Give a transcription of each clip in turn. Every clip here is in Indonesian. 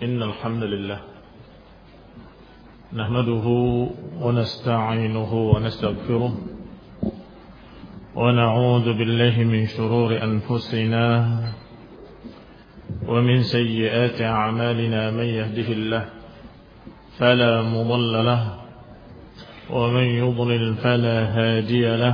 إن الحمد لله نحمده ونستعينه ونستغفره ونعوذ بالله من شرور أنفسنا ومن سيئات أعمالنا. من يهده الله فلا مضل له ومن يضلل فلا هادي له،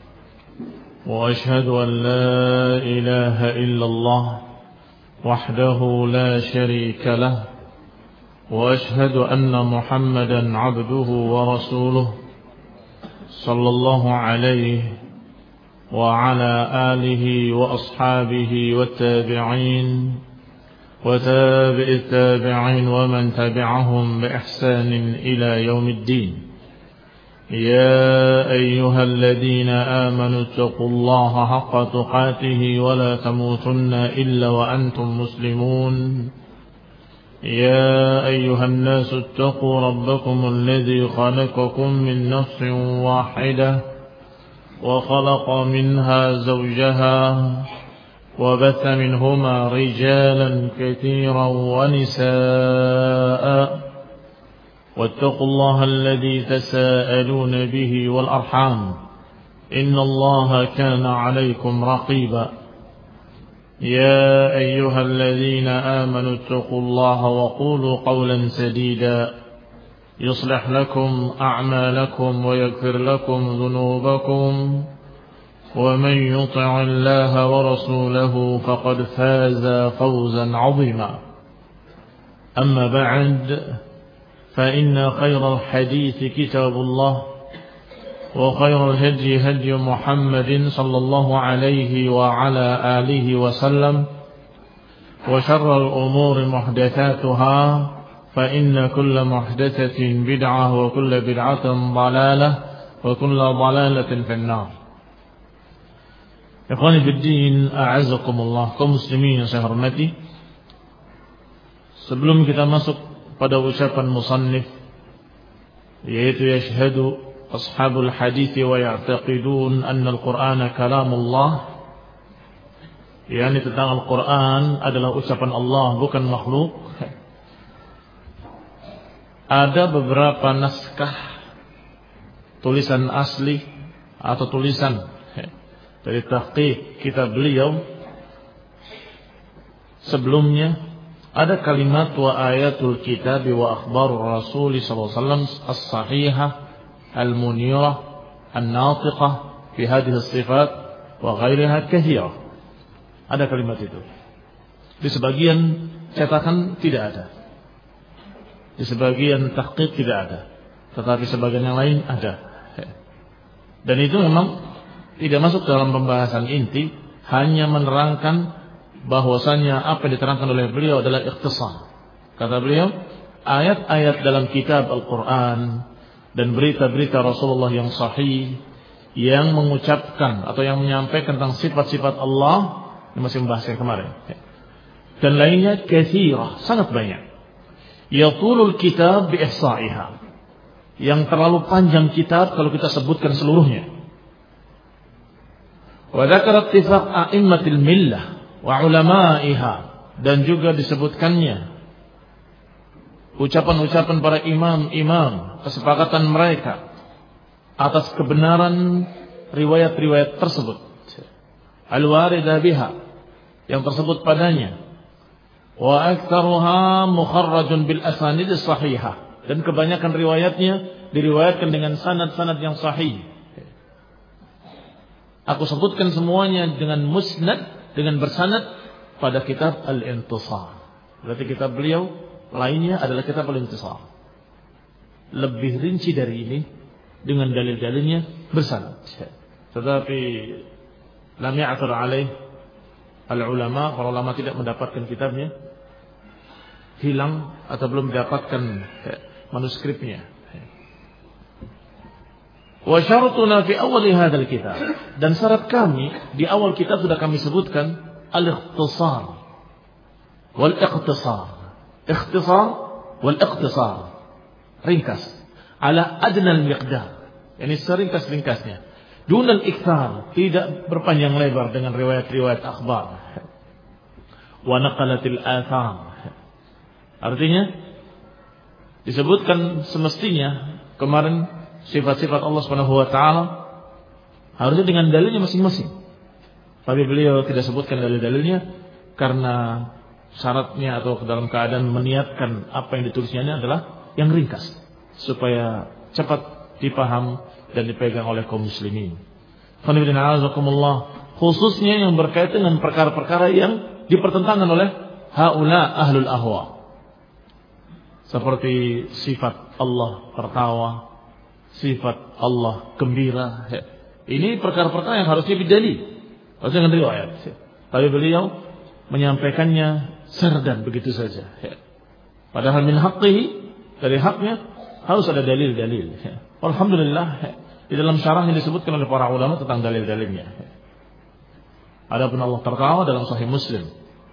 وأشهد أن لا إله إلا الله وحده لا شريك له، وأشهد أن محمدا عبده ورسوله صلى الله عليه وعلى آله وأصحابه والتابعين وتابع التابعين ومن تبعهم بإحسان إلى يوم الدين. يا أيها الذين آمنوا اتقوا الله حق تقاته ولا تموتن إلا وأنتم مسلمون. يا أيها الناس اتقوا ربكم الذي خلقكم من نفس واحدة وخلق منها زوجها وبث منهما رجالا كثيرا ونساء، واتقوا الله الذي تساءلون به والأرحام إن الله كان عليكم رقيبا. يا أيها الذين آمنوا اتقوا الله وقولوا قولا سديدا يصلح لكم أعمالكم ويغفر لكم ذنوبكم، ومن يطع الله ورسوله فقد فاز فوزا عظيما. أما بعد، فإن خير الحديث كتاب الله، وخير الهدي هدي محمد صلى الله عليه وعلى آله وسلم، وشر الأمور محدثاتها، فإن كل محدثة بدعة وكل بدعة ضلالة وكل ضلالة في النار. Ikhwani fiddin, a'azzakumullah, kaum muslimin yang saya hormati. Sebelum kita masuk pada ucapan musannif, yaitu yashhadu ashabul hadits wa ya'taqidun anna al-Qur'ana kalamullah, yakni tentang Al-Qur'an adalah ucapan Allah bukan makhluk. Ada beberapa naskah tulisan asli atau tulisan dari tahqiq kitab beliau sebelumnya. Ada kalimat wa ayatul kitab wa akhbarur rasul sallallahu alaihi wasallam as-sahihah al-munirah an-natiqah fi hadhihi as-sifat wa ghairiha kathira. Ada kalimat itu. Di sebagian cetakan tidak ada. Di sebagian tahqiq tidak ada. Tetapi sebagian yang lain ada. Dan itu memang tidak masuk dalam pembahasan inti, hanya menerangkan bahwasanya apa yang diterangkan oleh beliau adalah ikhtisar. Kata beliau, ayat-ayat dalam kitab Al-Quran dan berita-berita Rasulullah yang sahih yang mengucapkan atau yang menyampaikan tentang sifat-sifat Allah, ini masih membahas yang kemarin, dan lainnya katsirah, sangat banyak. Yatulul kitab bi ihsa'iha, yang terlalu panjang kitab kalau kita sebutkan seluruhnya. Wa dzakara ittifaq a'immatil millah wa ulama'iha, dan juga disebutkannya ucapan-ucapan para imam-imam, kesepakatan mereka atas kebenaran riwayat-riwayat tersebut, al-warida biha, yang tersebut padanya, wa aktsaruha mukharrajun bil asanid as-sahihah, dan kebanyakan riwayatnya diriwayatkan dengan sanad-sanad yang sahih. Aku sebutkan semuanya dengan musnad, dengan bersanad pada kitab Al-Intisar. Berarti kitab beliau lainnya adalah kitab Al-Intisar. Lebih rinci dari ini dengan dalil-dalilnya bersanad. Tetapi lam ya'thur alaih al-ulama, para ulama tidak mendapatkan kitabnya, hilang atau belum mendapatkan manuskripnya. Wa syartuna fi awal hadzal kitab, dan syarat kami di awal kitab sudah kami sebutkan al-ikhtisar wal ikhtisar. Ikhtisar wal ikhtisar, ringkas, ala adna al-miqdar, yakni seringkas-ringkasnya. Dunal ikthar, tidak berpanjang lebar dengan riwayat-riwayat akhbar. Wa naqalatil athar, Artinya disebutkan semestinya kemarin sifat-sifat Allah Subhanahu wa taala harusnya dengan dalilnya masing-masing. Tapi beliau tidak sebutkan dalil-dalilnya karena syaratnya atau dalam keadaan meniatkan apa yang ditulisnya ini adalah yang ringkas supaya cepat dipaham dan dipegang oleh kaum muslimin. Khususnya yang berkaitan dengan perkara-perkara yang dipertentangkan oleh haula ahlul ahwa. Seperti sifat Allah tertawa, sifat Allah gembira. Ini perkara-perkara yang harusnya bidalil, harusnya dengan riwayat. Tapi beliau menyampaikannya serdan begitu saja. Padahal min haqqihi, dari haknya harus ada dalil-dalil. Alhamdulillah di dalam syarahnya disebutkan oleh para ulama tentang dalil-dalilnya. Adapun Allah tertawa dalam Sahih Muslim,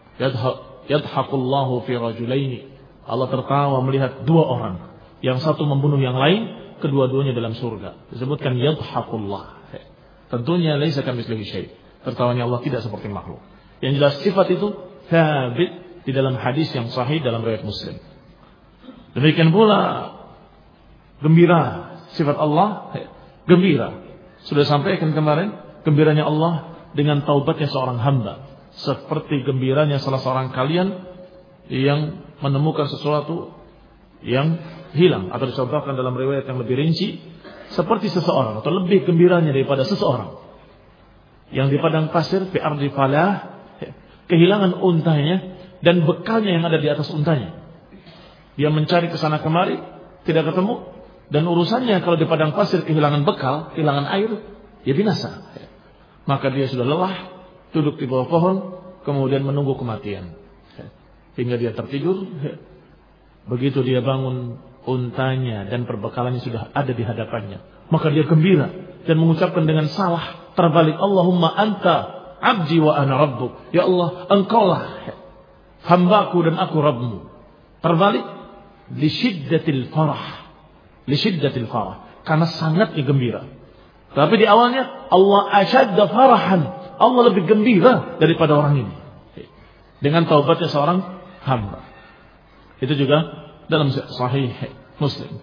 yadhaqullahu fi rajulaini. Allah tertawa melihat dua orang, yang satu membunuh yang lain, kedua-duanya dalam surga. Disebutkan yadhaqullah. Tentunya laisa kamitslihi syai'. Tertawanya Allah tidak seperti makhluk. Yang jelas sifat itu thabit di dalam hadis yang sahih dalam riwayat Muslim. Demikian pula gembira, sifat Allah gembira. Sudah sampaikan kemarin, gembiranya Allah dengan taubatnya seorang hamba, seperti gembiranya salah seorang kalian yang menemukan sesuatu yang hilang, atau dicontohkan dalam riwayat yang lebih rinci, seperti seseorang atau lebih gembiranya daripada seseorang yang di padang pasir fi ardi falah kehilangan untanya dan bekalnya yang ada di atas untanya. Dia mencari ke sana kemari, tidak ketemu, dan urusannya kalau di padang pasir kehilangan bekal, kehilangan air, ya binasa. Maka dia sudah lelah, duduk di bawah pohon, kemudian menunggu kematian. Hingga dia tertidur. Begitu dia bangun, untanya dan perbekalannya sudah ada di hadapannya. Maka dia gembira dan mengucapkan dengan salah terbalik, Allahumma anta abdi wa ana rabbuk. Ya Allah, engkaulah hambaku dan aku Rabbmu. Terbalik, li syiddatil farah. Li syiddatil farah. Karena sangatnya gembira. Tapi di awalnya Allah asyadda farahan. Allah lebih gembira daripada orang ini. Dengan taubatnya seorang hamba. Itu juga dalam Sahih Muslim.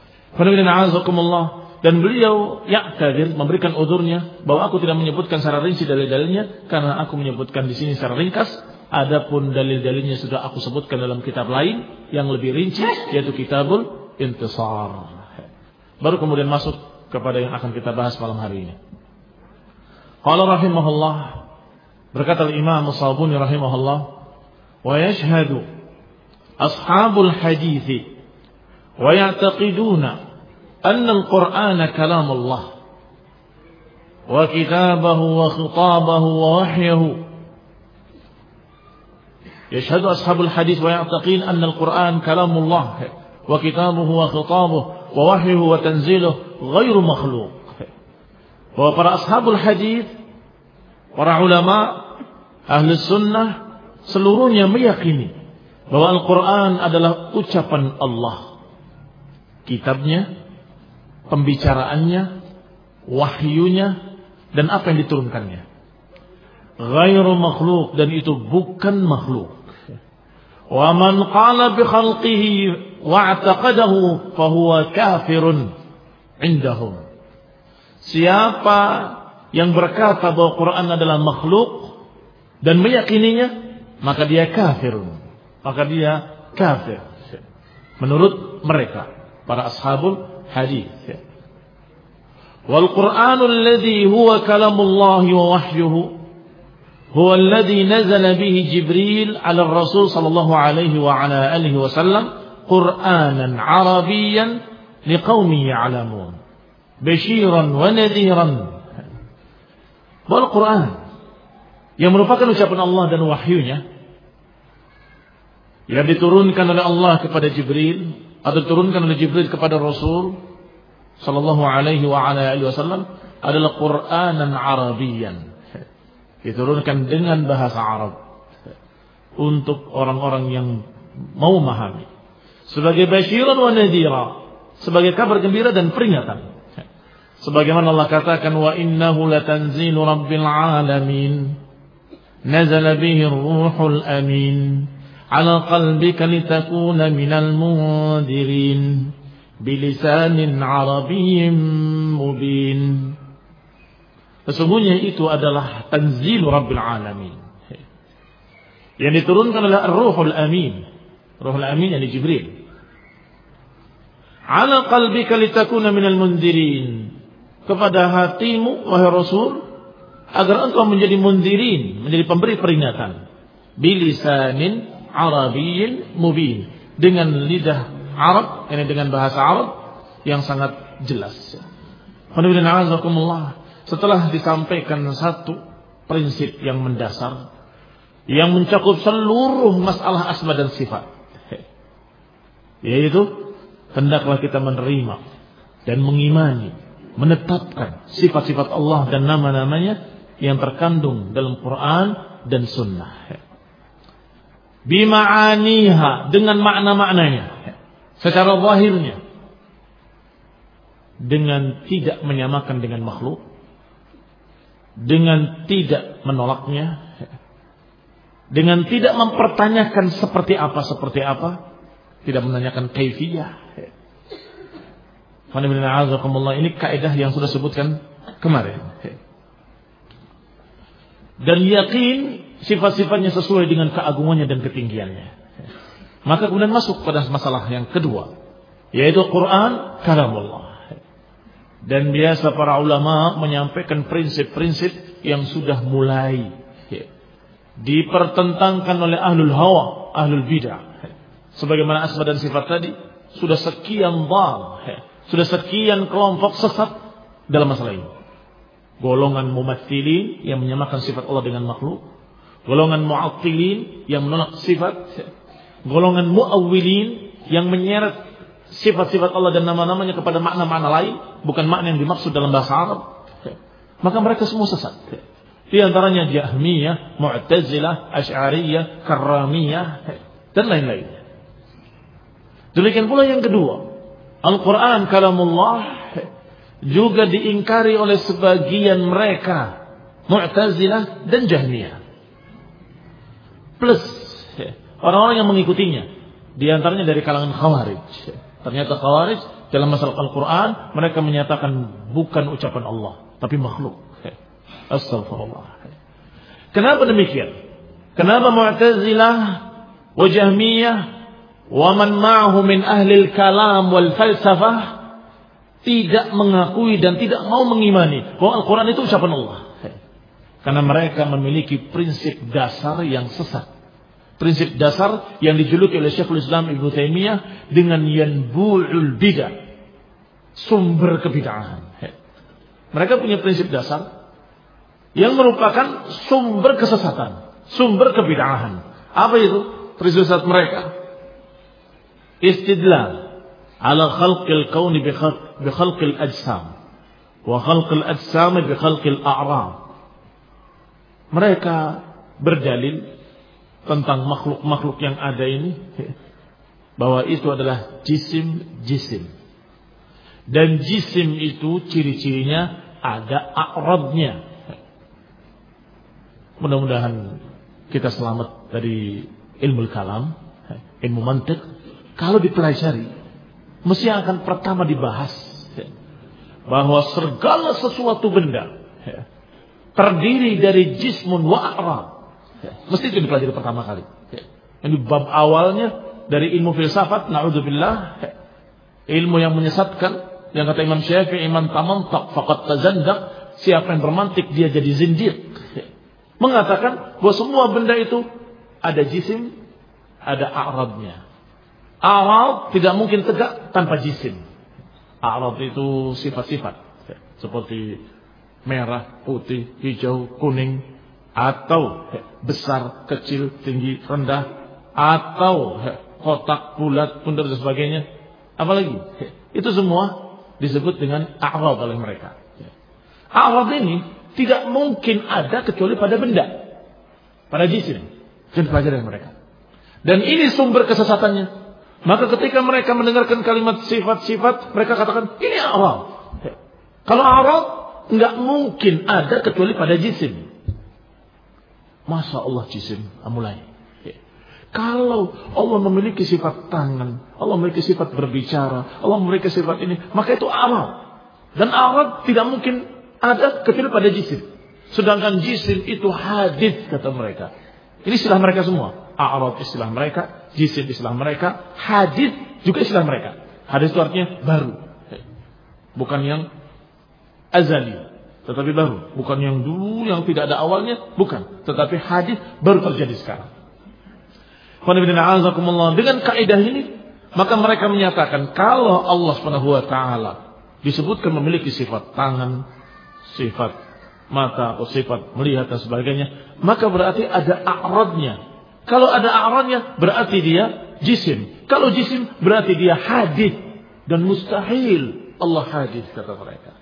Dan beliau ya'tadir, memberikan udurnya bahwa aku tidak menyebutkan secara rinci dalil-dalilnya karena aku menyebutkan di sini secara ringkas. Adapun dalil-dalilnya sudah aku sebutkan dalam kitab lain yang lebih rinci, yaitu Kitabul Intisar. Baru kemudian masuk kepada yang akan kita bahas malam hari ini. Qala rahimahullah, berkata Imam As-Sabuni rahimahullah, wa yashhadu ashabul hadits wa ya'taqiduna anna al-Qur'ana kalamullah wa kitabahu wa khitabahu wa wahyuhu. Yashhadu ashabul hadits wa ya'taqidun anna al-Qur'an kalamullah wa kitabuhu wa khitabuhu wa wahyuhu wa tanziluhu ghairu makhluq. Bahwa para ashabul hadits, para ulama ahli sunnah seluruhnya meyakini bahwa Al-Quran adalah ucapan Allah, kitabnya, pembicaraannya, wahyunya, dan apa yang diturunkannya. Ghairu makhluk, dan itu bukan makhluk. Wa man qala bi khalqihi wa'taqadahu fahuwa kafirun indahum. Siapa yang berkata bahwa Quran adalah makhluk dan meyakininya, maka dia kafirun. Maka dia kafir menurut mereka, para ashabul hadis. Wal Qur'anul ladzi huwa kalamullah wa wahyuhu huwa alladhi nazala bihi Jibril 'ala ar-Rasul sallallahu alaihi wa ala alihi wa sallam Qur'anan 'arabiyyan liqaumin ya'lamun basyiran wa nadhiran. Wal Qur'an yang merupakan ucapan Allah dan wahyunya yang diturunkan oleh Allah kepada Jibril atau diturunkan oleh Jibril kepada Rasul sallallahu alaihi wa ala alihi wasallam adalah Qur'anan Arabiyyan, diturunkan dengan bahasa Arab untuk orang-orang yang mau memahami, sebagai basyiran wa nadhira, sebagai kabar gembira dan peringatan. Sebagaimana Allah katakan, wa innahu latanzilu rabbil alamin nazala bihi ar-ruhul amin ala qalbika litakuna minal mundirin bilisanin arabiyyin mubin. Sesungguhnya itu adalah tanzil Rabbil Alamin yang diturunkan oleh Ar-Ruhul Amin. Ruhul Amin yang Jibril. Ala qalbika litakuna minal mundirin, kepada hatimu wahai Rasul agar engkau menjadi mundirin, menjadi pemberi peringatan. Bilisanin arabiyyin mubin, dengan lidah Arab, ini dengan bahasa Arab yang sangat jelas. Setelah disampaikan satu prinsip yang mendasar yang mencakup seluruh masalah asma dan sifat, yaitu hendaklah kita menerima dan mengimani, menetapkan sifat-sifat Allah dan nama-namanya yang terkandung dalam Quran dan Sunnah. Bima'aniha, dengan makna-maknanya, secara zahirnya, dengan tidak menyamakan dengan makhluk, dengan tidak menolaknya, dengan tidak mempertanyakan seperti apa, tidak menanyakan kaifiyah. Ini kaidah yang sudah sebutkan kemarin. Dan yakin sifat-sifatnya sesuai dengan keagungannya dan ketinggiannya. Maka kemudian masuk pada masalah yang kedua, yaitu Quran kalamullah. Dan biasa para ulama menyampaikan prinsip-prinsip yang sudah mulai dipertentangkan oleh ahlul hawa, ahlul bidah. Sebagaimana asma dan sifat tadi, sudah sekian dhal, sudah sekian kelompok sesat dalam masalah ini. Golongan mumatsilin yang menyamakan sifat Allah dengan makhluk, golongan mu'attilin yang menolak sifat, golongan mu'awwilin yang menyeret sifat-sifat Allah dan nama-namanya kepada makna-makna lain, bukan makna yang dimaksud dalam bahasa Arab. Maka mereka semua sesat. Di antaranya Jahmiyah, Mu'tazilah, Asy'ariyah, Karramiyah, dan lain-lainnya. Demikian pula yang kedua, Al-Quran kalamullah juga diingkari oleh sebagian mereka, Mu'tazilah dan Jahmiyah. Plus orang-orang yang mengikutinya, di antaranya dari kalangan Khawarij. Ternyata Khawarij dalam masalah Al-Quran mereka menyatakan bukan ucapan Allah, tapi makhluk. Astagfirullah. Kenapa demikian? Kenapa Mu'tazilah wa Jahmiyah wa man ma'ahu min ahli al-kalam wal falsafah tidak mengakui dan tidak mau mengimani bahwa Al-Quran itu ucapan Allah? Karena mereka memiliki prinsip dasar yang sesat. Prinsip dasar yang dijuluki oleh Syekhul Islam Ibnu Taimiyah dengan yanbu'ul bidah, sumber kebid'ahan. Mereka punya prinsip dasar yang merupakan sumber kesesatan, sumber kebid'ahan. Apa itu prinsip dasar mereka? Istidlal ala khalqil kauni bi khalqil ajsam wa khalqil ajsam bi khalqil a'ram. Mereka berdalil tentang makhluk-makhluk yang ada ini bahwa itu adalah jisim. Dan jisim itu ciri-cirinya ada a'radnya. Mudah-mudahan kita selamat dari ilmu kalam, ilmu mantiq. Kalau dipelajari, mesti akan pertama dibahas bahwa segala sesuatu benda terdiri dari jismun wa a'rad. Mesti itu dipelajari pertama kali. Ini bab awalnya dari ilmu filsafat, na'udzubillah, ilmu yang menyesatkan, yang kata Imam Syafi'i, man tamantak faqad tazandaq, siapa yang bermantik dia jadi zindiq. Mengatakan bahwa semua benda itu ada jisim, ada a'radnya. A'rad tidak mungkin tegak tanpa jisim. A'rad itu sifat-sifat seperti merah, putih, hijau, kuning, atau besar, kecil, tinggi, rendah, atau kotak, bulat, bundar dan sebagainya. Apalagi itu semua disebut dengan a'rad oleh mereka. A'rad ini tidak mungkin ada kecuali pada benda, pada jisim. Jadi pelajari mereka. Dan ini sumber kesesatannya. Maka ketika mereka mendengarkan kalimat sifat-sifat, mereka katakan ini a'rad. Kalau a'rad enggak mungkin ada kecuali pada jisim. Masa Allah jisim? Mulai. Kalau Allah memiliki sifat tangan, Allah memiliki sifat berbicara, Allah memiliki sifat ini, maka itu a'rad. Dan a'rad tidak mungkin ada kecuali pada jisim. Sedangkan jisim itu hadits kata mereka. Ini istilah mereka semua. A'rad istilah mereka, jisim istilah mereka, hadits juga istilah mereka. Hadits itu artinya baru. Bukan yang azali, tetapi baru. Bukan yang dulu yang tidak ada awalnya, bukan. Tetapi hadits baru terjadi sekarang. Dengan kaidah ini, maka mereka menyatakan kalau Allah Subhanahu wa taala disebutkan memiliki sifat tangan, sifat mata atau sifat melihat dan sebagainya, maka berarti ada a'radnya. Kalau ada a'radnya berarti dia jisim. Kalau jisim berarti dia hadits, dan mustahil Allah hadits kata mereka.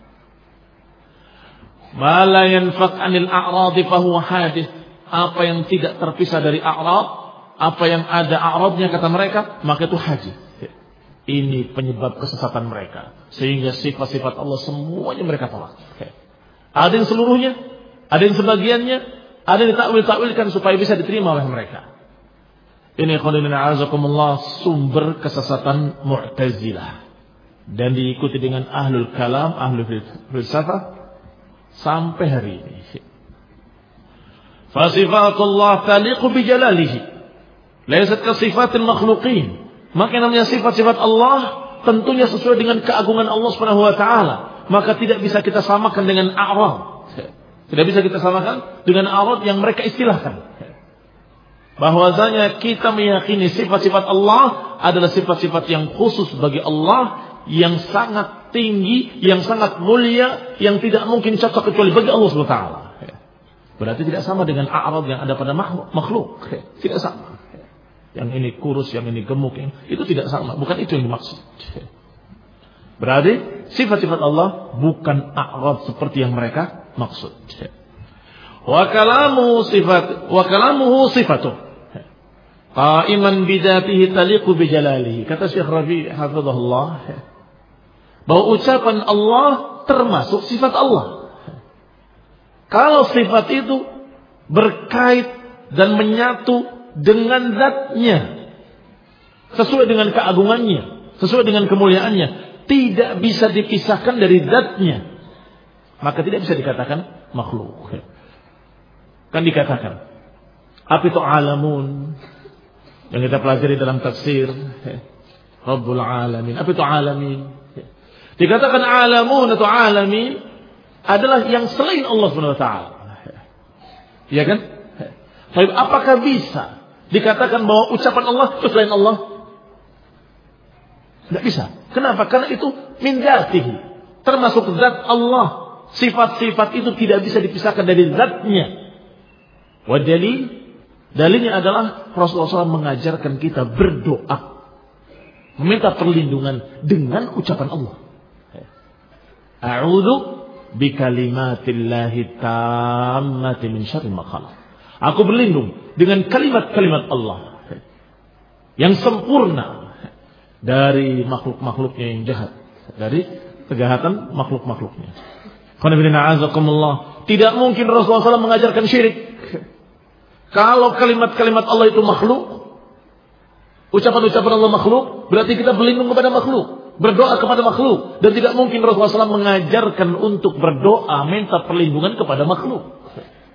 Ma la yanfak 'anil a'radi fa huwa hadits. Apa yang tidak terpisah dari a'rad, apa yang ada a'radnya kata mereka, maka itu hadits. Ini penyebab kesesatan mereka. Sehingga sifat-sifat Allah semuanya mereka tolak. Ada yang seluruhnya, ada yang sebagiannya, ada yang ditakwil-takwilkan supaya bisa diterima oleh mereka. Ini khonina azakumullah sumber kesesatan Mu'tazilah. Dan diikuti dengan ahlul kalam, ahlul filsafah sampai hari ini. Fasifatullah taliqu bijalalihi. Laisat ka sifatil makhluqin. Maka namanya sifat-sifat Allah tentunya sesuai dengan keagungan Allah Subhanahu wa taala. Maka tidak bisa kita samakan dengan a'rad. Tidak bisa kita samakan dengan a'rad yang mereka istilahkan. Bahwasanya kita meyakini sifat-sifat Allah adalah sifat-sifat yang khusus bagi Allah, yang sangat tinggi, yang sangat mulia, yang tidak mungkin cocok kecuali bagi Allah Subhanahu wa taala. Berarti tidak sama dengan a'rad yang ada pada makhluk. Tidak sama. Yang ini kurus, yang ini gemuk, itu tidak sama. Bukan itu yang dimaksud. Berarti sifat-sifat Allah bukan a'rad seperti yang mereka maksud. Wa kalamuhu sifatuh. Qa'iman bidatihi taliqu bijalalihi. Kata Syekh Rabi' hafizahullah, bahwa ucapan Allah termasuk sifat Allah. Kalau sifat itu berkait dan menyatu dengan zatnya, sesuai dengan keagungannya, sesuai dengan kemuliaannya, tidak bisa dipisahkan dari zatnya, maka tidak bisa dikatakan makhluk. Kan dikatakan apa itu alamun yang kita pelajari dalam tafsir Rabbul Alamin. Apa itu alamin? Dikatakan alamun atau alamin adalah yang selain Allah Subhanahu wa taala. Iya kan? Tapi apakah bisa dikatakan bahwa ucapan Allah itu selain Allah? Tidak bisa. Kenapa? Karena itu min dzatihi, termasuk zat Allah. Sifat-sifat itu tidak bisa dipisahkan dari zatnya. Wa dalilnya adalah Rasulullah SAW mengajarkan kita berdoa, meminta perlindungan dengan ucapan Allah. A'udzu bikalimatillahi tammati min syarri ma khalaq. Aku berlindung dengan kalimat-kalimat Allah yang sempurna dari makhluk-makhluknya yang jahat, dari kejahatan makhluk-makhluknya. Tidak mungkin Rasulullah SAW mengajarkan syirik. Kalau kalimat-kalimat Allah itu makhluk, ucapan-ucapan Allah makhluk, berarti kita berlindung kepada makhluk, berdoa kepada makhluk. Dan tidak mungkin Rasulullah SAW mengajarkan untuk berdoa, minta perlindungan kepada makhluk.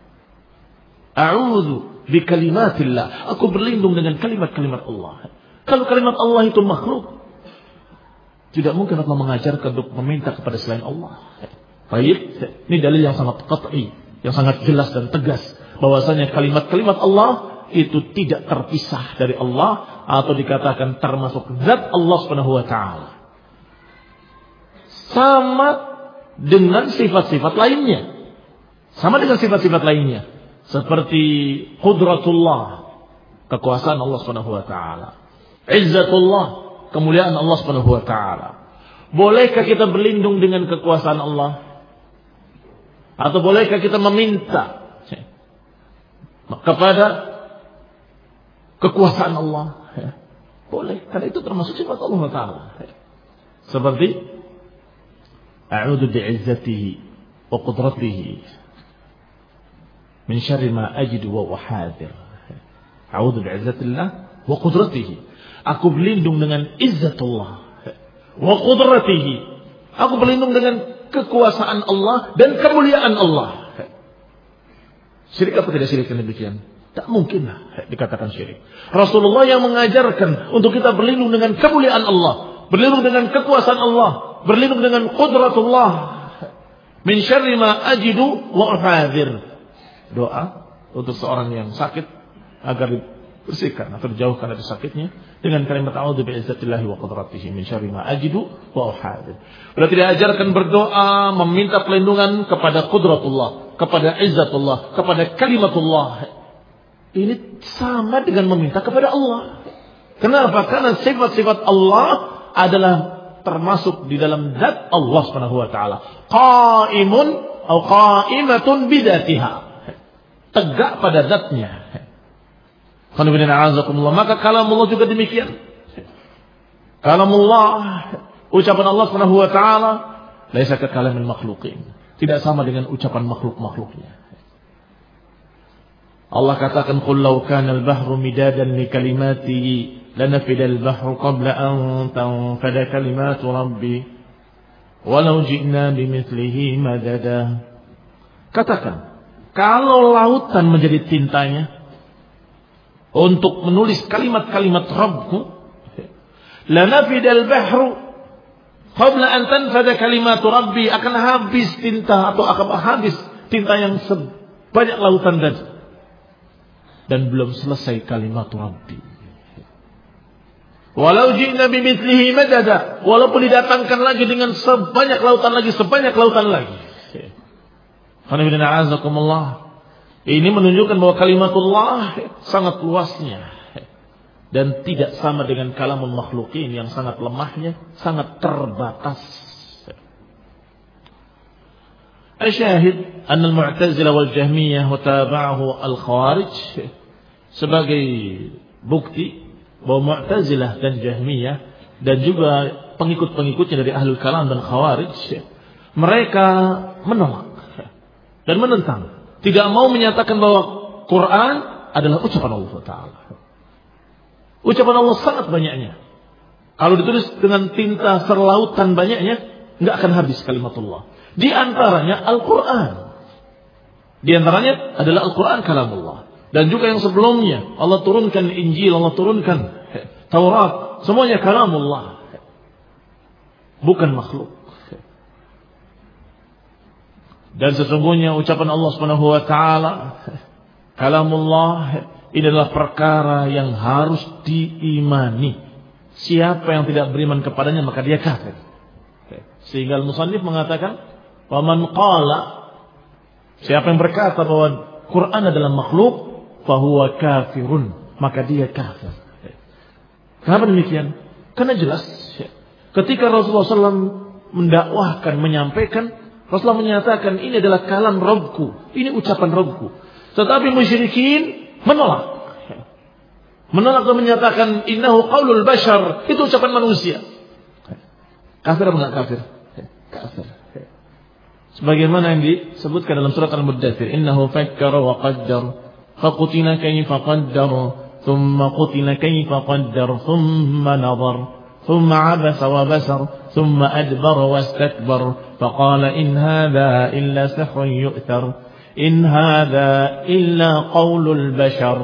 A'udzu bikalimatillah. Aku berlindung dengan kalimat-kalimat Allah. Kalau kalimat Allah itu makhluk, tidak mungkin Allah mengajarkan untuk meminta kepada selain Allah. Baik, ini dalil yang sangat qat'i, yang sangat jelas dan tegas, bahwasanya kalimat-kalimat Allah itu tidak terpisah dari Allah, atau dikatakan termasuk zat Allah Subhanahu wa taala. Sama dengan sifat-sifat lainnya. Sama dengan sifat-sifat lainnya. Seperti qudratullah, kekuasaan Allah Subhanahu wa taala. Izzatullah, kemuliaan Allah Subhanahu wa taala. Bolehkah kita berlindung dengan kekuasaan Allah? Atau bolehkah kita meminta kepada kekuasaan Allah? Boleh, karena itu termasuk sifat Allah taala. Seperti a'udzu bi'izzatihi wa qudratihi min syarri ma ajidu wa uhadir. A'udzu bi'izzatillah wa qudratihi. Aku berlindung dengan izzatullah wa qudratihi. Aku berlindung dengan kekuasaan Allah dan kemuliaan Allah. Syirik apa tidak syirik demikian? Tak mungkinlah dikatakan syirik. Rasulullah yang mengajarkan untuk kita berlindung dengan kemuliaan Allah, berlindung dengan kekuasaan Allah, berlindung dengan qudratullah. Min syarri ma ajidu wa uhadhir. Doa untuk seorang yang sakit agar dibersihkan atau dijauhkan dari sakitnya dengan kalimat a'udzu bi'izzatillahi wa qudratihi min syarri ma ajidu wa uhadhir. Berarti diajarkan berdoa meminta perlindungan kepada qudratullah, kepada izzatullah, kepada kalimatullah. Ini sama dengan meminta kepada Allah. Kenapa? Karena sifat-sifat Allah adalah termasuk di dalam zat Allah Subhanahu wa taala. Qaimun atau qaimatun bidatiha. Tegak pada zatnya. Maka kalamullah juga demikian. Kalamullah, ucapan Allah Subhanahu wa taala, laisa ka kalamil makhluqin. Tidak sama dengan ucapan makhluk-makhluknya. Allah katakan qul law kana al-bahru midadan li kalimati lanafida al-bahru qabla an tanfada kalimatu rabbi walau ji'na bimithlihi madada. Katakan, kalau lautan menjadi tintanya untuk menulis kalimat-kalimat Rabbku, lanafidal bahru qabla an tanfada kalimatu Rabbi, akan habis tinta atau akan habis tinta yang sebanyak lautan tadi dan belum selesai kalimat Rabbi. Walau ji'na bimithlihi madada, walaupun didatangkan lagi dengan sebanyak lautan lagi, sebanyak lautan lagi. Ini menunjukkan bahwa kalimatullah sangat luasnya dan tidak sama dengan kalamul makhlukin yang sangat lemahnya, sangat terbatas. Asyahid anna al-Mu'tazilah wal Jahmiyah wa tabi'ahu al-Khawarij, sebagai bukti bahwa Mu'tazilah dan Jahmiyah dan juga pengikut-pengikutnya dari Ahlul Kalam dan Khawarij, mereka menolak dan menentang, tidak mau menyatakan bahwa Quran adalah ucapan Allah Ta'ala. Ucapan Allah sangat banyaknya. Kalau ditulis dengan tinta serlautan banyaknya, nggak akan habis kalimatullah. Di antaranya Al-Quran. Di antaranya adalah Al-Quran kalamullah. Dan juga yang sebelumnya, Allah turunkan Injil, Allah turunkan Taurat, semuanya kalamullah. Bukan makhluk. Dan sesungguhnya ucapan Allah Subhanahu wa taala, kalamullah, ini adalah perkara yang harus diimani. Siapa yang tidak beriman kepadanya maka dia kafir. Sehingga al-musannif mengatakan, "Wa man qala", siapa yang berkata bahwa Quran adalah makhluk, fa huwa kafirun, maka dia kafir. Kenapa demikian? Karena jelas ketika Rasulullah SAW mendakwahkan, menyampaikan, Rasulullah menyatakan ini adalah kalam Rabbku, ini ucapan Rabbku. Tetapi musyrikin menolak. Menolak dan menyatakan innahu qaulul bashar, itu ucapan manusia. Kafir apa enggak kafir? Kafir. Sebagaimana yang disebutkan dalam surat Al-Muddathir, innahu fakkara wa qaddar, faqutila kayfa qaddar, thumma qutila kayfa qaddar, thumma nadhar, ثم عبس وبسر ثم أدبر واستكبر فقال إن هذا إلا سحر يؤثر إن هذا إلا قول البشر.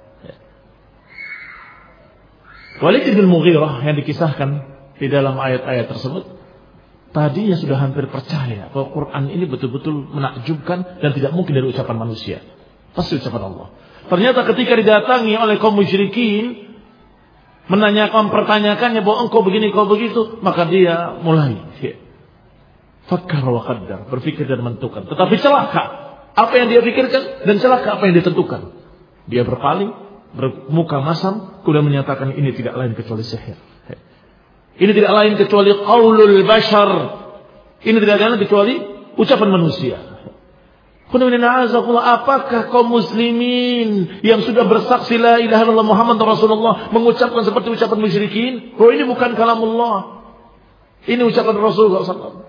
Walid bin Mughirah yang dikisahkan di dalam ayat-ayat tersebut, tadinya sudah hampir percaya bahwa Quran ini betul-betul menakjubkan dan tidak mungkin dari ucapan manusia, pasti ucapan Allah. Ternyata ketika didatangi oleh kaum musyrikin, pertanyakannya bahwa engkau begini, kau begitu, maka dia mulai fakkar wa qaddar, berpikir dan menentukan. Tetapi celaka apa yang dia pikirkan dan celaka apa yang ditentukan. Dia berpaling, bermuka masam, kemudian menyatakan ini tidak lain kecuali sihir. Ini tidak lain kecuali qaulul bashar. Ini tidak lain kecuali ucapan manusia. Apakah kaum muslimin yang sudah bersaksi la ilaha illallah Muhammad Rasulullah mengucapkan seperti ucapan musyrikin? Oh, ini bukan kalamullah, ini ucapan Rasulullah SAW.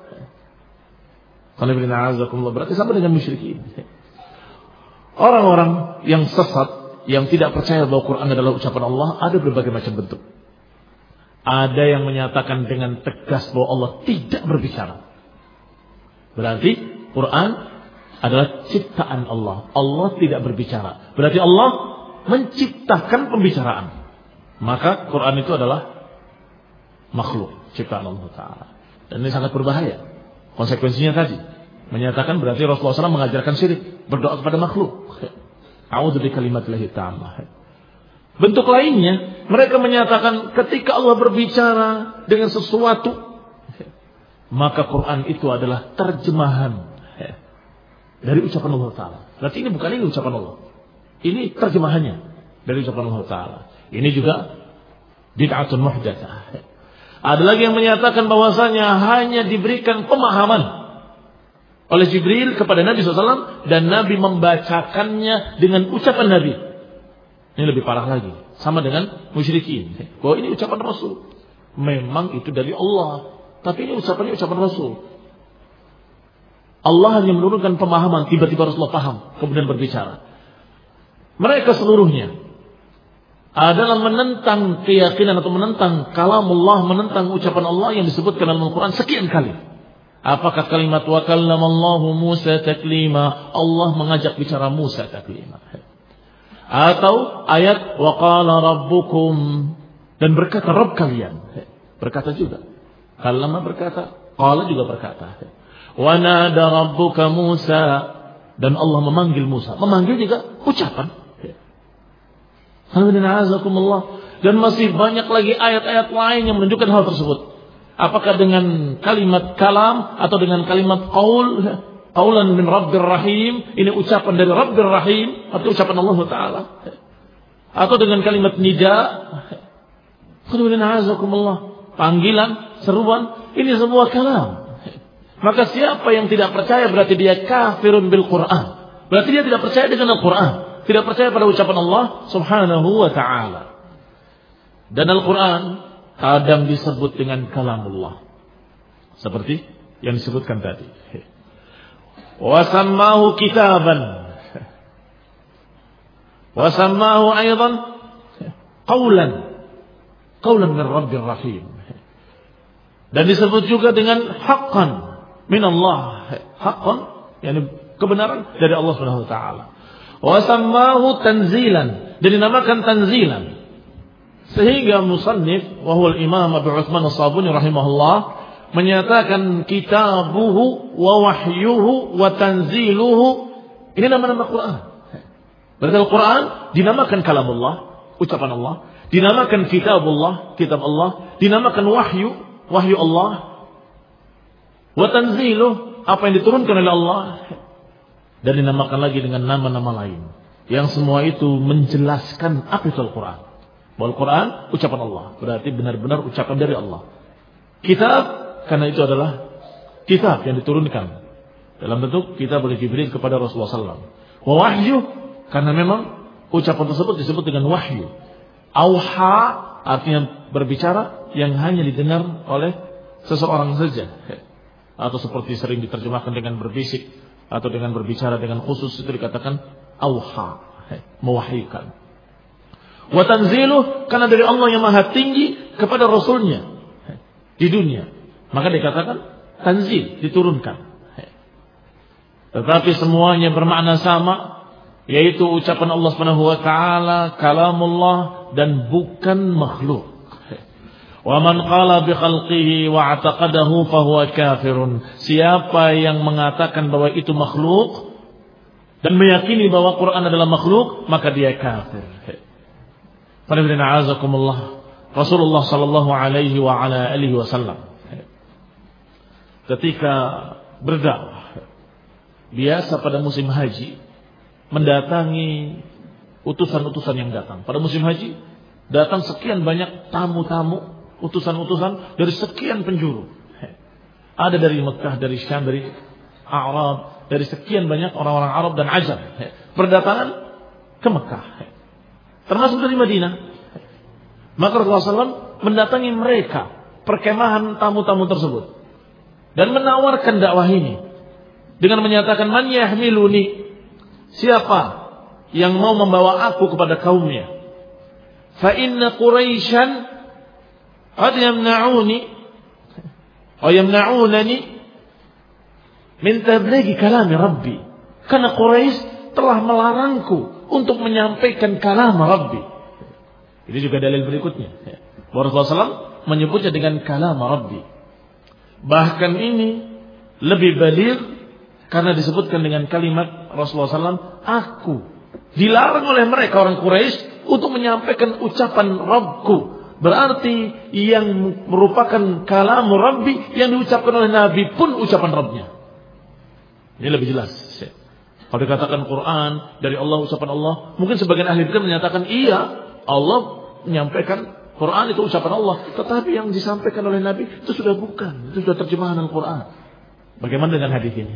Berarti sama dengan musyrikin. Orang-orang yang sesat, yang tidak percaya bahwa Quran adalah ucapan Allah ada berbagai macam bentuk. Ada yang menyatakan dengan tegas bahwa Allah tidak berbicara. Berarti Quran adalah ciptaan Allah. Allah tidak berbicara. Berarti Allah menciptakan pembicaraan. Maka Quran itu adalah makhluk, ciptaan Allah Ta'ala. Dan ini sangat berbahaya. Konsekuensinya tadi menyatakan berarti Rasulullah SAW mengajarkan syirik, berdoa kepada makhluk. A'udzu bikalimatillahi tammah. Bentuk lainnya, mereka menyatakan ketika Allah berbicara dengan sesuatu, maka Quran itu adalah terjemahan dari ucapan Allah Ta'ala. Berarti ini bukan ini ucapan Allah. Ini terjemahannya dari ucapan Allah Ta'ala. Ini juga bid'atun muhdatsah. Ada lagi yang menyatakan bahwasanya hanya diberikan pemahaman oleh Jibril kepada Nabi SAW dan Nabi membacakannya dengan ucapan Nabi. Ini lebih parah lagi. Sama dengan musyrikin. Bahwa ini ucapan Rasul. Memang itu dari Allah. Tapi ini ucapannya ucapan Rasul. Allah hanya menurunkan pemahaman. Tiba-tiba Rasulullah paham. Kemudian berbicara. Mereka seluruhnya adalah menentang keyakinan atau menentang kalamullah, menentang ucapan Allah yang disebutkan dalam Al-Quran sekian kali. Apakah kalimat wa kallamallahu Musa taklima, Allah mengajak bicara Musa taklima, atau ayat wa qala rabbukum, dan berkata Rabb kalian, berkata juga. Kallama berkata, qala juga berkata. Wa nada rabbuka Musa, dan Allah memanggil Musa. Memanggil juga ucapan. Dan masih banyak lagi ayat-ayat lain yang menunjukkan hal tersebut. Apakah dengan kalimat kalam atau dengan kalimat qaul, qaulan min Rabbir Rahim, ini ucapan dari Rabbir Rahim atau ucapan Allah Ta'ala, atau dengan kalimat nida, panggilan, seruan, ini semua kalam. Maka siapa yang tidak percaya berarti dia kafirun bil Quran. Berarti dia tidak percaya dengan Al-Quran, tidak percaya pada ucapan Allah Subhanahu wa Ta'ala. Dan Al-Quran kadang disebut dengan kalamullah, seperti yang disebutkan tadi. Wasammahu kitaban, wasammahu aydan qawlan, qawlan min Rabbir Rahim. Dan disebut juga dengan haqqan min Allah, haqqan, yani kebenaran dari Allah Subhanahu wa Ta'ala. Wasammahu tanzilan, dan dinamakan tanzilan. Sehingga musannif wahul Imam Abu Utsman As-Sabuni rahimahullah menyatakan kitabuhu wa wahyuhu wa tanziluhu, ini nama-nama Quran. Berarti Al-Quran dinamakan kalamullah, ucapan Allah, dinamakan kitabullah, kitab Allah, dinamakan wahyu, wahyu Allah, wa tanziluh, apa yang diturunkan oleh Allah, dan dinamakan lagi dengan nama-nama lain. Yang semua itu menjelaskan apa itu Al-Quran. Bahwa Al-Quran ucapan Allah, berarti benar-benar ucapan dari Allah. Kitab, karena itu adalah kitab yang diturunkan dalam bentuk kitab oleh Jibril kepada Rasulullah SAW. Wa wahyu, karena memang ucapan tersebut disebut dengan wahyu. Auha, artinya berbicara yang hanya didengar oleh seseorang saja, atau seperti sering diterjemahkan dengan berbisik atau dengan berbicara dengan khusus, itu dikatakan auha, mewahyukan. Wa tanziluh, karena dari Allah yang maha tinggi kepada Rasulnya di dunia, maka dikatakan tanzil, diturunkan. Tetapi semuanya bermakna sama, yaitu ucapan Allah Subhanahu wa Ta'ala, kalamullah, dan bukan makhluk. Wa man qala bi khalqihi wa i'taqadahu fa huwa kafirun. Siapa yang mengatakan bahwa itu makhluk dan meyakini bahwa Quran adalah makhluk, maka dia kafir. Rasulullah sallallahu alaihi wa ala alihi wasallam ketika berdakwah biasa pada musim haji mendatangi utusan-utusan yang datang. Pada musim haji datang sekian banyak tamu-tamu, utusan-utusan dari sekian penjuru. Ada dari Mekah, dari Syam, dari Arab, dari sekian banyak orang-orang Arab dan Ajam berdatangan ke Mekah, termasuk dari Madinah. Maka Rasulullah SAW mendatangi mereka, perkemahan tamu-tamu tersebut, dan menawarkan dakwah ini dengan menyatakan man yahmiluni, siapa yang mau membawa aku kepada kaumnya. Fa inna Quraisyan qad yamna'uni aw yamna'unani min tablighi kalami Rabbi. Karena Quraisy telah melarangku untuk menyampaikan kalam Rabbi. Ini juga dalil berikutnya. Rasulullah SAW menyebutnya dengan kalam Rabbi. Bahkan ini lebih baligh karena disebutkan dengan kalimat Rasulullah SAW, aku dilarang oleh mereka orang Quraisy untuk menyampaikan ucapan Rabbku. Berarti yang merupakan kalam Rabbi yang diucapkan oleh Nabi pun ucapan Rabbnya. Ini lebih jelas. Kalau dikatakan Quran dari Allah, ucapan Allah, mungkin sebagian ahli fikih menyatakan iya, Allah menyampaikan Quran itu ucapan Allah. Tetapi yang disampaikan oleh Nabi itu sudah bukan, itu sudah terjemahan Al-Quran. Bagaimana dengan hadis ini?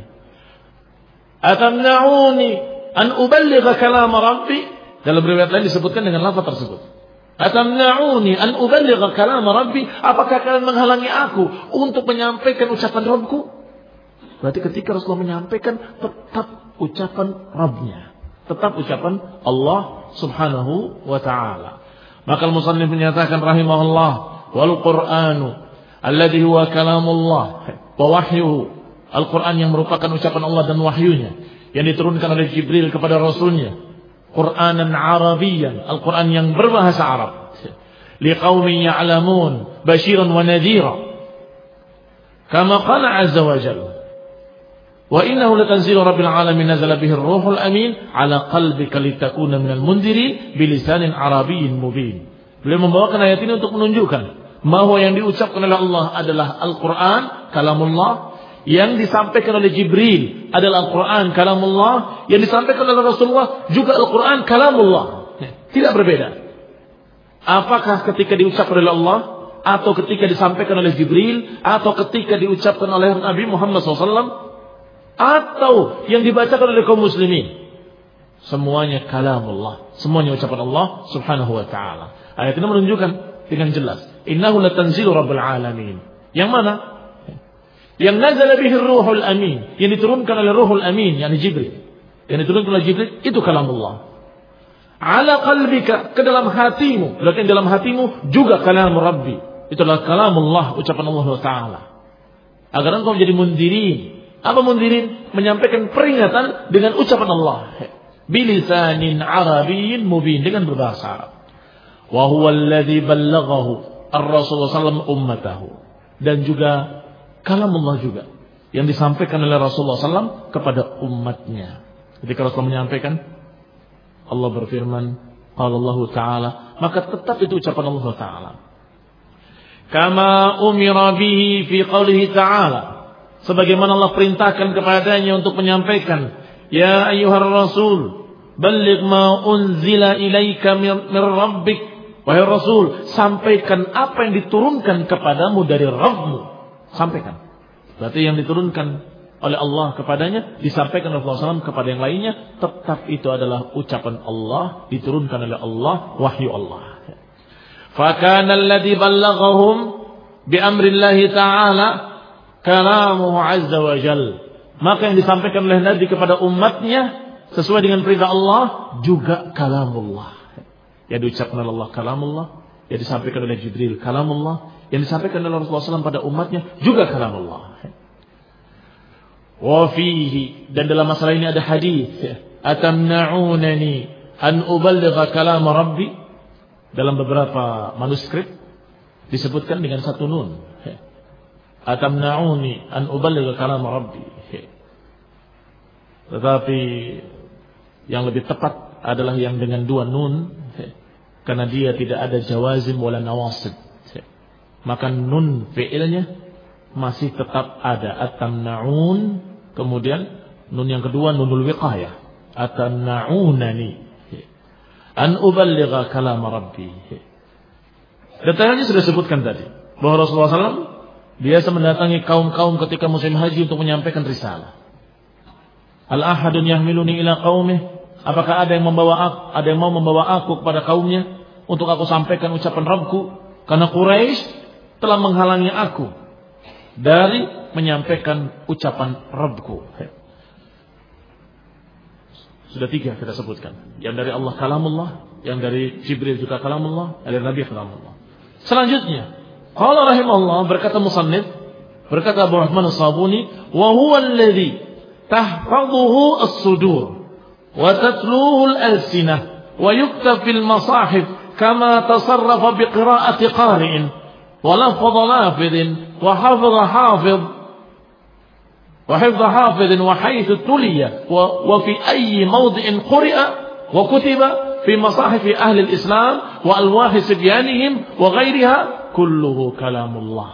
Atamna'uni an uballigha kalam Rabbi. Dalam riwayat lain disebutkan dengan lafaz tersebut. Atamna'uni an uballigha kalam Rabbi. Apakah kalian menghalangi aku untuk menyampaikan ucapan Rabbku? Berarti ketika Rasulullah menyampaikan tetap ucapan Rabbnya, tetap ucapan Allah Subhanahu wa ta'ala. Maka al-musannif menyatakan rahimahullah, wal Qur'anu alladhi huwa kalamullah wa wahyuhu. Al-Quran yang merupakan ucapan Allah dan wahyunya yang diturunkan oleh Jibril kepada Rasulnya. Qur'anan Arabiyyan, Al-Quran yang berbahasa Arab. Liqaumin ya'lamun basyiran wa nadhira. Kama qala 'azza wa jalla. Wa innahu latanzilu rabbil alamin nazala bihi ar-ruhul amin 'ala qalbika litakuna minal mundirin bilisanin arabiyyin mubin. Beliau membawakan ayat ini untuk menunjukkan bahwa yang diucapkan oleh Allah adalah Al-Quran, kalamullah. Yang disampaikan oleh Jibril adalah Al-Quran, kalamullah. Yang disampaikan oleh Rasulullah juga Al-Quran, kalamullah. Tidak berbeda. Apakah ketika diucapkan oleh Allah, atau ketika disampaikan oleh Jibril, atau ketika diucapkan oleh Nabi Muhammad SAW, atau yang dibacakan oleh kaum muslimin, semuanya kalamullah, semuanya ucapan Allah Subhanahu wa ta'ala. Ayat ini menunjukkan dengan jelas, innahu latanzilu rabbil alamin. Yang mana? Yang nazala bihi ruhul amin, yang diturunkan oleh ruhul amin, yakni Jibril. Yang diturunkan oleh Jibril itu kalamullah. Ala qalbika, ke dalam hatimu, berarti dalam hatimu juga kalam Rabbi. Itulah kalamullah, ucapan Allah Taala. Agar engkau menjadi mundirin. Apa mundirin? Menyampaikan peringatan dengan ucapan Allah. Bilisanin arabiyyin mubin, dengan berbahasa Arab. Wa huwa alladhi ballaghahu ar-Rasulullah sallallahu alaihi wasallam ummatahu. Dan juga kalamullah juga yang disampaikan oleh Rasulullah SAW kepada umatnya. Ketika Rasulullah menyampaikan, Allah berfirman, qala Allah Ta'ala, maka tetap itu ucapan Allah Ta'ala. Kama umira bihi fi qawlihi ta'ala, sebagaimana Allah perintahkan kepadanya untuk menyampaikan, ya ayyuhar rasul balligh ma unzila ilaika min rabbik. Wahai Rasul, sampaikan apa yang diturunkan kepadamu dari Rabbmu. Sampaikan. Berarti yang diturunkan oleh Allah kepadanya disampaikan oleh Rasulullah SAW kepada yang lainnya, tetap itu adalah ucapan Allah, diturunkan oleh Allah, wahyu Allah. Fakana alladhi ballaghahum bi amrillahi ta'ala kalamuhu azza wa jalla. Maka yang disampaikan oleh Nabi kepada umatnya sesuai dengan perintah Allah juga kalamullah. Yang diucapkan oleh Allah kalamullah, yang disampaikan oleh Jibril kalamullah, yang disampaikan oleh Rasulullah SAW pada umatnya juga kalamullah. Wa fihi, dan dalam masalah ini ada hadis, atamna'unani an uballigha kalam Rabbi. Dalam beberapa manuskrip disebutkan dengan satu nun. Atamna'uni an uballigha kalam Rabbi. Tetapi yang lebih tepat adalah yang dengan dua nun, karena dia tidak ada jawazim wala nawasib. Maka nun fi'ilnya masih tetap ada, atamna'un, kemudian nun yang kedua nunul wiqayah, atamna'unani an uballigha kalam Rabbi. Detailnya sudah disebutkan tadi bahwa Rasulullah SAW biasa mendatangi kaum-kaum ketika musim haji untuk menyampaikan risalah. Al-ahadun yahmiluni ila qaumih, apakah ada yang mau membawa aku kepada kaumnya untuk aku sampaikan ucapan Rabbku? Karena Quraisy telah menghalangi aku dari menyampaikan ucapan Rabbku. Sudah 3 kita sebutkan. Yang dari Allah kalamullah, yang dari Jibril juga kalamullah, yang dari Nabi kalamullah. Selanjutnya, qala rahimahullah, berkata musannif, berkata Abu Rahman As-Sabuni, wa huwa alladhi tahfazuhu as-sudur wa tatluhu al-alsinah wa yuktab fil masahif kama tasarrafa bi qira'ati qari'in wa lafadha lafidhin wa hafadha hafidh وحفظ حافظ وحيث تلي وفي أي موضع قرئ وكتب في مصاحف أهل الإسلام وألواح سبيانهم وغيرها كله كلام الله.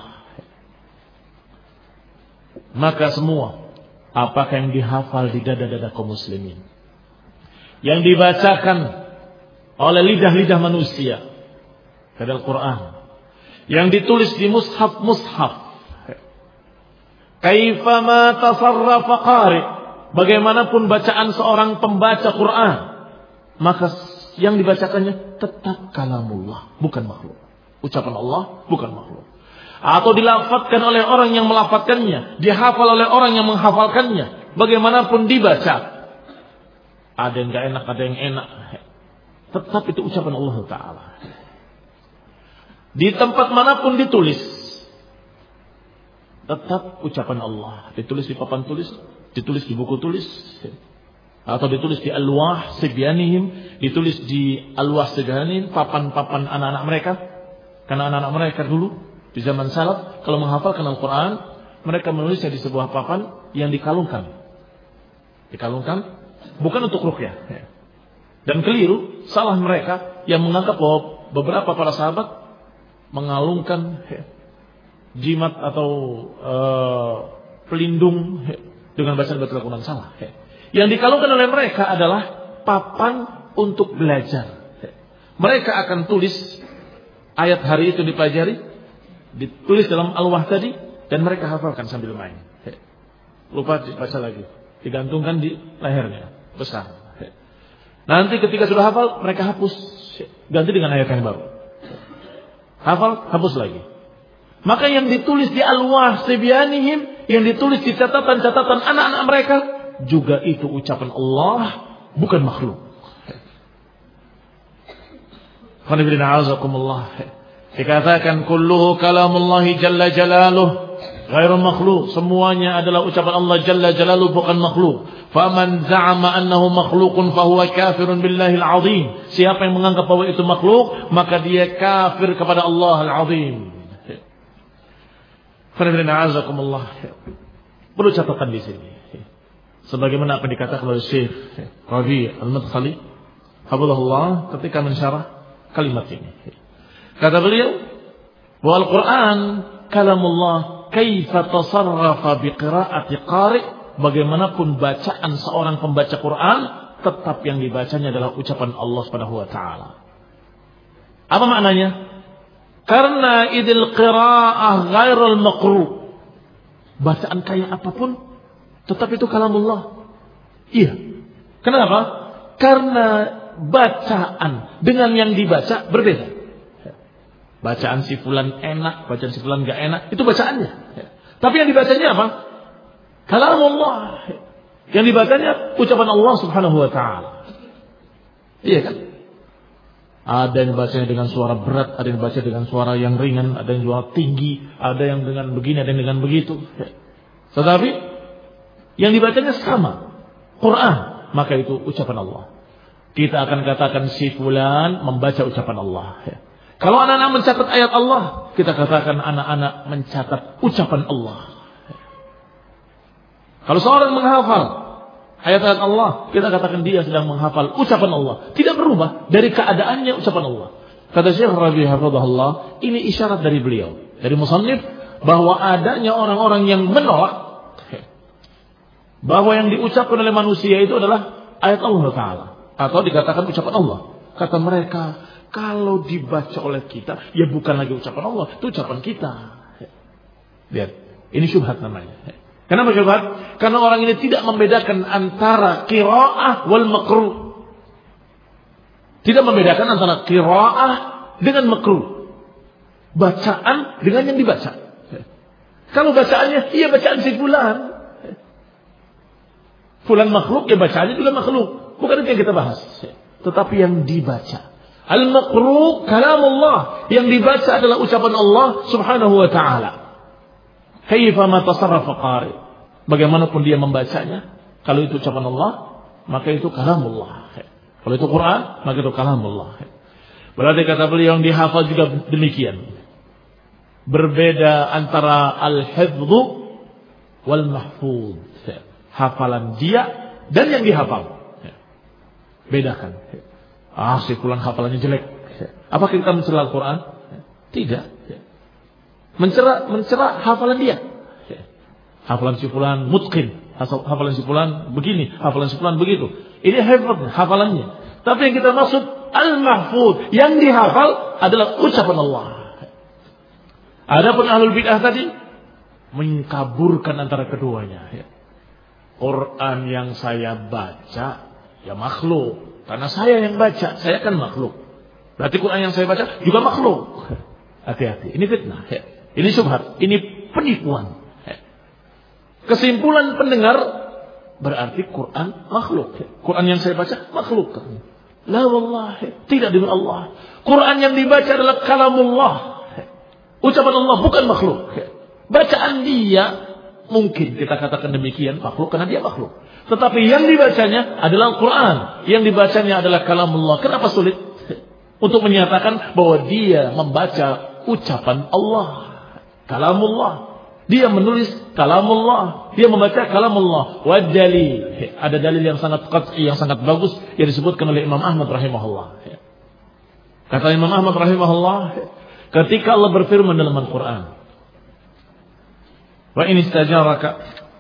Maka semua apakah yang dihafal di dada-dada kaum muslimin, yang dibacakan oleh lidah-lidah manusia dari Al-Quran, yang ditulis di mushaf-mushaf, kaifama tasarrafa qari, bagaimanapun bacaan seorang pembaca Quran, maka yang dibacakannya tetap kalamullah, bukan makhluk. Ucapan Allah, bukan makhluk. Atau dilafadzkan oleh orang yang melafadzkannya, dihafal oleh orang yang menghafalkannya, bagaimanapun dibaca, ada yang enggak enak, ada yang enak, tetap itu ucapan Allah Ta'ala. Di tempat manapun ditulis, tetap ucapan Allah. Ditulis di papan tulis, ditulis di buku tulis, atau ditulis di alwah sibyanihim, ditulis di alwah sibyanihim, papan-papan anak-anak mereka. Karena anak-anak mereka dulu di zaman salaf kalau menghafalkan Al-Quran, mereka menulisnya di sebuah papan yang dikalungkan. Dikalungkan bukan untuk ruqyah. Dan keliru, salah mereka yang menganggap bahwa beberapa para sahabat mengalungkan jimat atau pelindung dengan bacaan Al-Quran, salah. Yang dikalungkan oleh mereka adalah papan untuk belajar. Mereka akan tulis ayat hari itu dipelajari, ditulis dalam alwah tadi, dan mereka hafalkan sambil main. Lupa dibaca lagi, digantungkan di lehernya besar. Nanti ketika sudah hafal, mereka hapus, ganti dengan ayat yang baru. Hafal, hapus lagi. Maka yang ditulis di alwah sibyanihim, yang ditulis di catatan-catatan anak-anak mereka, juga itu ucapan Allah, bukan makhluk. Dikatakan kulluhu kalamullahi jalla jalaluh ghairu makhluk, semuanya adalah ucapan Allah jalla jalaluh, bukan makhluk. Faman za'ama annahu makhluqun fahuwa kafirun billahil azim. Siapa yang menganggap bahwa itu makhluk, maka dia kafir kepada Allah al-azim. Perlu catatan di sini. Sebagaimana apa dikatakan oleh Syekh Rabi' Al-Madkhali hafizahullah ketika mensyarah kalimat ini. Kata beliau, bahwa Al-Quran kalamullah kaifa tasarrafa biqira'ati qari', bagaimanapun bacaan seorang pembaca Quran, tetap yang dibacanya adalah ucapan Allah Subhanahu wa taala. Apa maknanya? Karena idil qira'ah ghairul maqru'. Bacaan kayak apapun tetap itu kalamullah. Iya. Kenapa? Karena bacaan dengan yang dibaca berbeda. Bacaan si fulan enak, bacaan si fulan enggak enak, itu bacaannya. Tapi yang dibacanya apa? Kalamullah. Yang dibacanya ucapan Allah Subhanahu wa taala. Iya kan? Ada yang bacanya dengan suara berat, ada yang baca dengan suara yang ringan, ada yang suara tinggi, ada yang dengan begini, ada yang dengan begitu. Tetapi yang dibacanya sama, Quran, maka itu ucapan Allah. Kita akan katakan si fulan membaca ucapan Allah. Kalau anak-anak mencatat ayat Allah, kita katakan anak-anak mencatat ucapan Allah. Kalau seorang menghafal ayat-ayat Allah, kita katakan dia sedang menghafal ucapan Allah. Tidak berubah dari keadaannya ucapan Allah. Kata Syekh Rabi' hafizahullah, ini isyarat dari beliau, dari musannif, bahwa adanya orang-orang yang menolak bahwa yang diucapkan oleh manusia itu adalah ayat Allah Ta'ala, atau dikatakan ucapan Allah. Kata mereka, kalau dibaca oleh kita, ya bukan lagi ucapan Allah, itu ucapan kita. Lihat, ini syubhat namanya. Kenapa syubhat? Karena orang ini tidak membedakan antara qiraah wal makruh. Tidak membedakan antara qiraah dengan makruh. Bacaan dengan yang dibaca. Kalau bacaannya, iya bacaan si fulan. Fulan makhluk, ya bacaannya juga makhluk. Bukan itu yang kita bahas. Tetapi yang dibaca. Al-maqru kalamullah. Yang dibaca adalah ucapan Allah subhanahu wa ta'ala. Kaifa ma tasarrafa qari. Bagaimanapun dia membacanya. Kalau itu ucapan Allah, maka itu kalamullah. Kalau itu Quran, maka itu kalamullah. Berarti kata beliau yang dihafal juga demikian. Berbeda antara al-hifdhu wal mahfuz. Hafalan dia dan yang dihafal. Bedakan. Si fulan hafalannya jelek. Apakah kita mencela Al-Quran? Tidak. Mencela hafalan dia. Hafalan si fulan mutqin. Hafalan si fulan begini. Hafalan si fulan begitu. Ini hafalannya. Tapi yang kita maksud al-mahfuz. Yang dihafal adalah ucapan Allah. Adapun ahlul bid'ah tadi mengkaburkan antara keduanya. Quran yang saya baca ya makhluk. Karena saya yang baca, saya kan makhluk. Berarti Quran yang saya baca juga makhluk. Hati-hati, ini fitnah. Ini syubhat, ini penipuan. Kesimpulan pendengar berarti Quran makhluk. Quran yang saya baca makhluk. La wallahi, tidak demi Allah. Quran yang dibaca adalah kalamullah. Ucapan Allah bukan makhluk. Bacaan dia mungkin kita katakan demikian makhluk karena dia makhluk. Tetapi yang dibacanya adalah Al-Quran. Yang dibacanya adalah kalamullah. Kenapa sulit untuk menyatakan bahwa dia membaca ucapan Allah, kalamullah. Dia menulis kalamullah. Dia membaca kalamullah. Wadali. Ada dalil yang sangat qat'i, yang sangat bagus yang disebutkan oleh Imam Ahmad rahimahullah. Kata Imam Ahmad rahimahullah, ketika Allah berfirman dalam Al-Quran, wa in istajaraka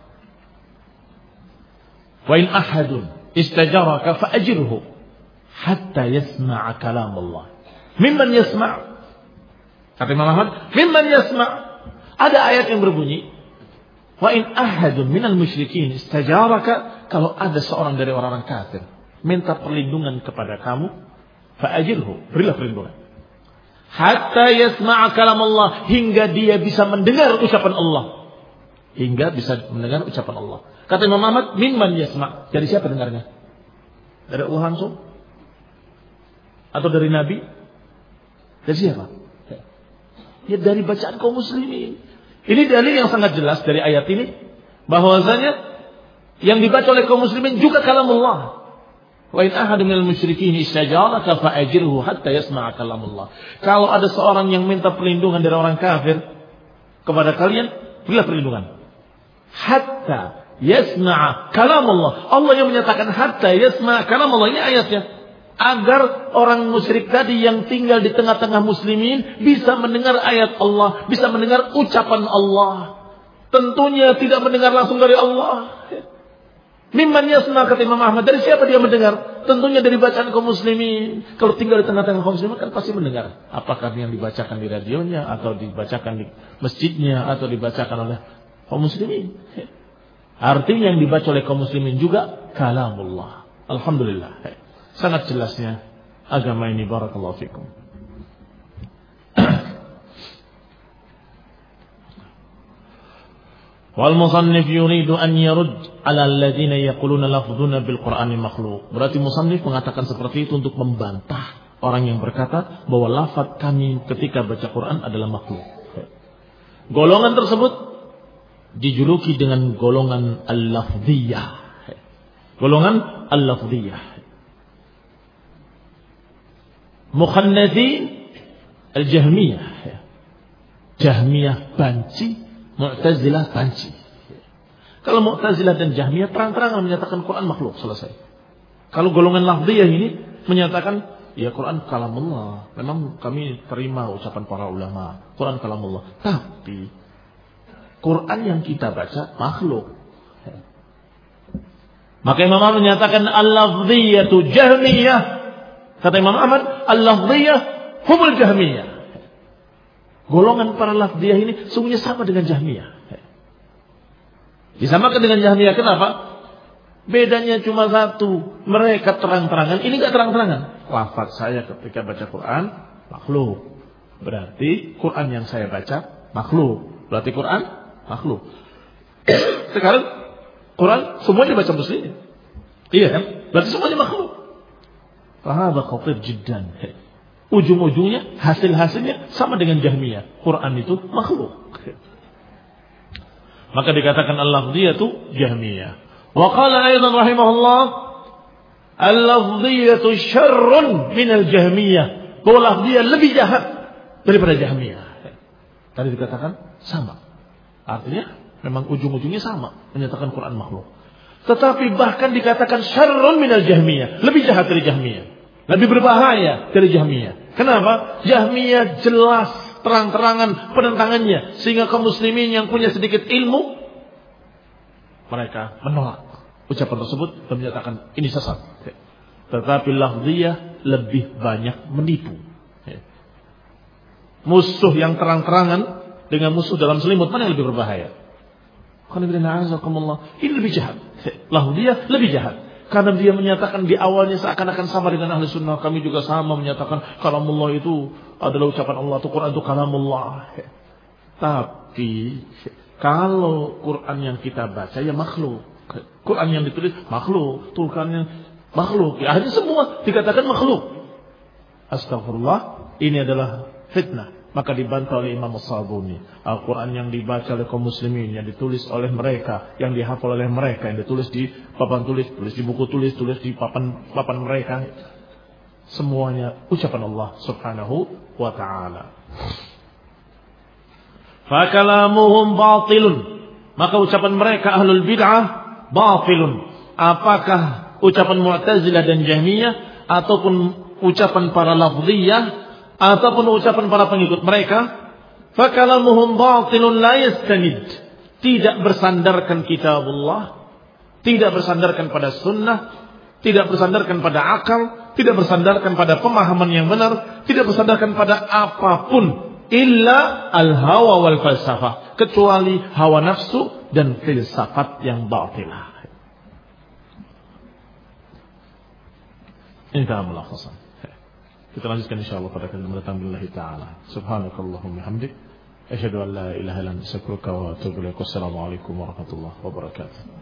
wa in ahadun istajaraka fa'ajirhu hatta yasma'a kalam Allah. Mimman yasma'? Kata Imam Ahmad, mimman yasma'? Ada ayat yang berbunyi, wa in ahadun minal musyrikin istajaraka, kalau ada seorang dari orang-orang kafir minta perlindungan kepada kamu, fa'ajirhu, berilah perlindungan. Hatta yasma'a kalam Allah, hingga dia bisa mendengar ucapan Allah. Hingga bisa mendengar ucapan Allah. Kata Imam Ahmad, mimman yasma'? Dari siapa dengarnya? Dari Allah langsung? Atau dari Nabi? Dari siapa? Ya dari bacaan kaum muslimin. Ini dalil yang sangat jelas dari ayat ini, bahwasanya yang dibaca oleh kaum muslimin juga kalamullah. Wa in ahadun minal musyrikin istajaraka fa'ajirhu hatta yasma'a kalamullah. Kalau ada seorang yang minta perlindungan dari orang kafir kepada kalian, berilah perlindungan. Hatta yasma'a kalamullah. Allah yang menyatakan hatta yasma'a kalamullah, ini ayatnya. Agar orang musyrik tadi yang tinggal di tengah-tengah muslimin bisa mendengar ayat Allah, bisa mendengar ucapan Allah. Tentunya tidak mendengar langsung dari Allah. Mimman yasma', kata Imam Ahmad, dari siapa dia mendengar? Tentunya dari bacaan kaum muslimin. Kalau tinggal di tengah-tengah kaum muslimin kan pasti mendengar. Apakah yang dibacakan di radionya, atau dibacakan di masjidnya, atau dibacakan oleh kaum muslimin. Artinya yang dibaca oleh kaum muslimin juga kalamullah. Alhamdulillah. Sangat jelasnya agama ini, barakallahu fikum. Wal musannif yuridu an yarud ala alladziina yaquluna lafdhuna bil Qur'ani makhluq. Berarti musannif mengatakan seperti itu untuk membantah orang yang berkata bahwa lafaz kami ketika baca Quran adalah makhluk. Golongan tersebut dijuluki dengan golongan al-lafdhiyah. Golongan al-lafdhiyah. Mukhannathin al-Jahmiyah. Jahmiyah banci, Mu'tazilah banci. Kalau Mu'tazilah dan Jahmiyah terang-terangan menyatakan Quran makhluk, selesai. Kalau golongan lafdhiyah ini menyatakan ya Quran kalamullah. Memang kami terima ucapan para ulama, Quran kalamullah. Tapi Quran yang kita baca makhluk. Maka Imam Ahmad menyatakan al-lafdhiyatu Jahmiyah. Kata Imam Ahmad, al-lafdhiyah humul Jahmiyah. Golongan para lafdhiyah ini sungguhnya sama dengan Jahmiyah. Disamakan dengan Jahmiyah, kenapa? Bedanya cuma satu. Mereka terang-terangan, ini enggak terang-terangan. Lafaz saya ketika baca Quran makhluk. Berarti Quran yang saya baca makhluk. Berarti Quran makhluk. Sekarang Quran semua dibaca muslim. Iya kan? Berarti semuanya makhluk. Hadza khatir jiddan. Ujung-ujungnya, hasil-hasilnya sama dengan Jahmiyah. Quran itu makhluk. Maka dikatakan al-lafdhiyah itu Jahmiyah. Wa qala aidan rahimahullah, al-lafdhiyah syarrun min al-Jahmiyah. Bahwa lafdhiyah lebih jahat daripada Jahmiyah. Tadi dikatakan sama. Artinya memang ujung-ujungnya sama, menyatakan Quran makhluk. Tetapi bahkan dikatakan syarrun min al-Jahmiyah, lebih jahat dari Jahmiyah. Lebih berbahaya dari Jahmiyah. Kenapa? Jahmiyah jelas terang-terangan penentangannya, sehingga kaum muslimin yang punya sedikit ilmu mereka menolak ucapan tersebut dan menyatakan ini sesat. Tetapi lafdhiyah lebih banyak menipu. Musuh yang terang-terangan dengan musuh dalam selimut, mana yang lebih berbahaya? Ini lebih jahat. Lafdhiyah lebih jahat. Karena dia menyatakan di awalnya seakan-akan sama dengan ahli sunnah. Kami juga sama menyatakan kalamullah itu adalah ucapan Allah, itu Quran itu kalamullah. Tapi kalau Quran yang kita baca ya makhluk, Quran yang ditulis makhluk, tulisannya makhluk, ya akhirnya semua dikatakan makhluk. Astagfirullah, ini adalah fitnah. Maka dibantah oleh Imam As-Sabuni. Al-Quran yang dibaca oleh kaum muslimin, yang ditulis oleh mereka, yang dihafal oleh mereka, yang ditulis di papan tulis, tulis di buku tulis, tulis di papan mereka, semuanya ucapan Allah Subhanahu wa ta'ala. Fakalamuhum batilun. Maka ucapan mereka ahlul bid'ah batilun. Apakah ucapan Mu'tazilah dan Jahmiyah ataupun ucapan para lafdhiyah ataupun ucapan para pengikut mereka, fakalamuhum batilun la yastanid, tidak bersandarkan kitabullah, tidak bersandarkan pada sunnah, tidak bersandarkan pada akal, tidak bersandarkan pada pemahaman yang benar, tidak bersandarkan pada apapun illa al-hawa wal falsafah, kecuali hawa nafsu dan filsafat yang batilah. Intaha mulakhasan. Kita lanjutkan insyaallah pada kali mendatang billahi taala. Subhanakallahumma hamdik, asyhadu an la ilaha illa anta astaghfiruka wa atubu ilaik. Wassalamu alaikum warahmatullahi wabarakatuh.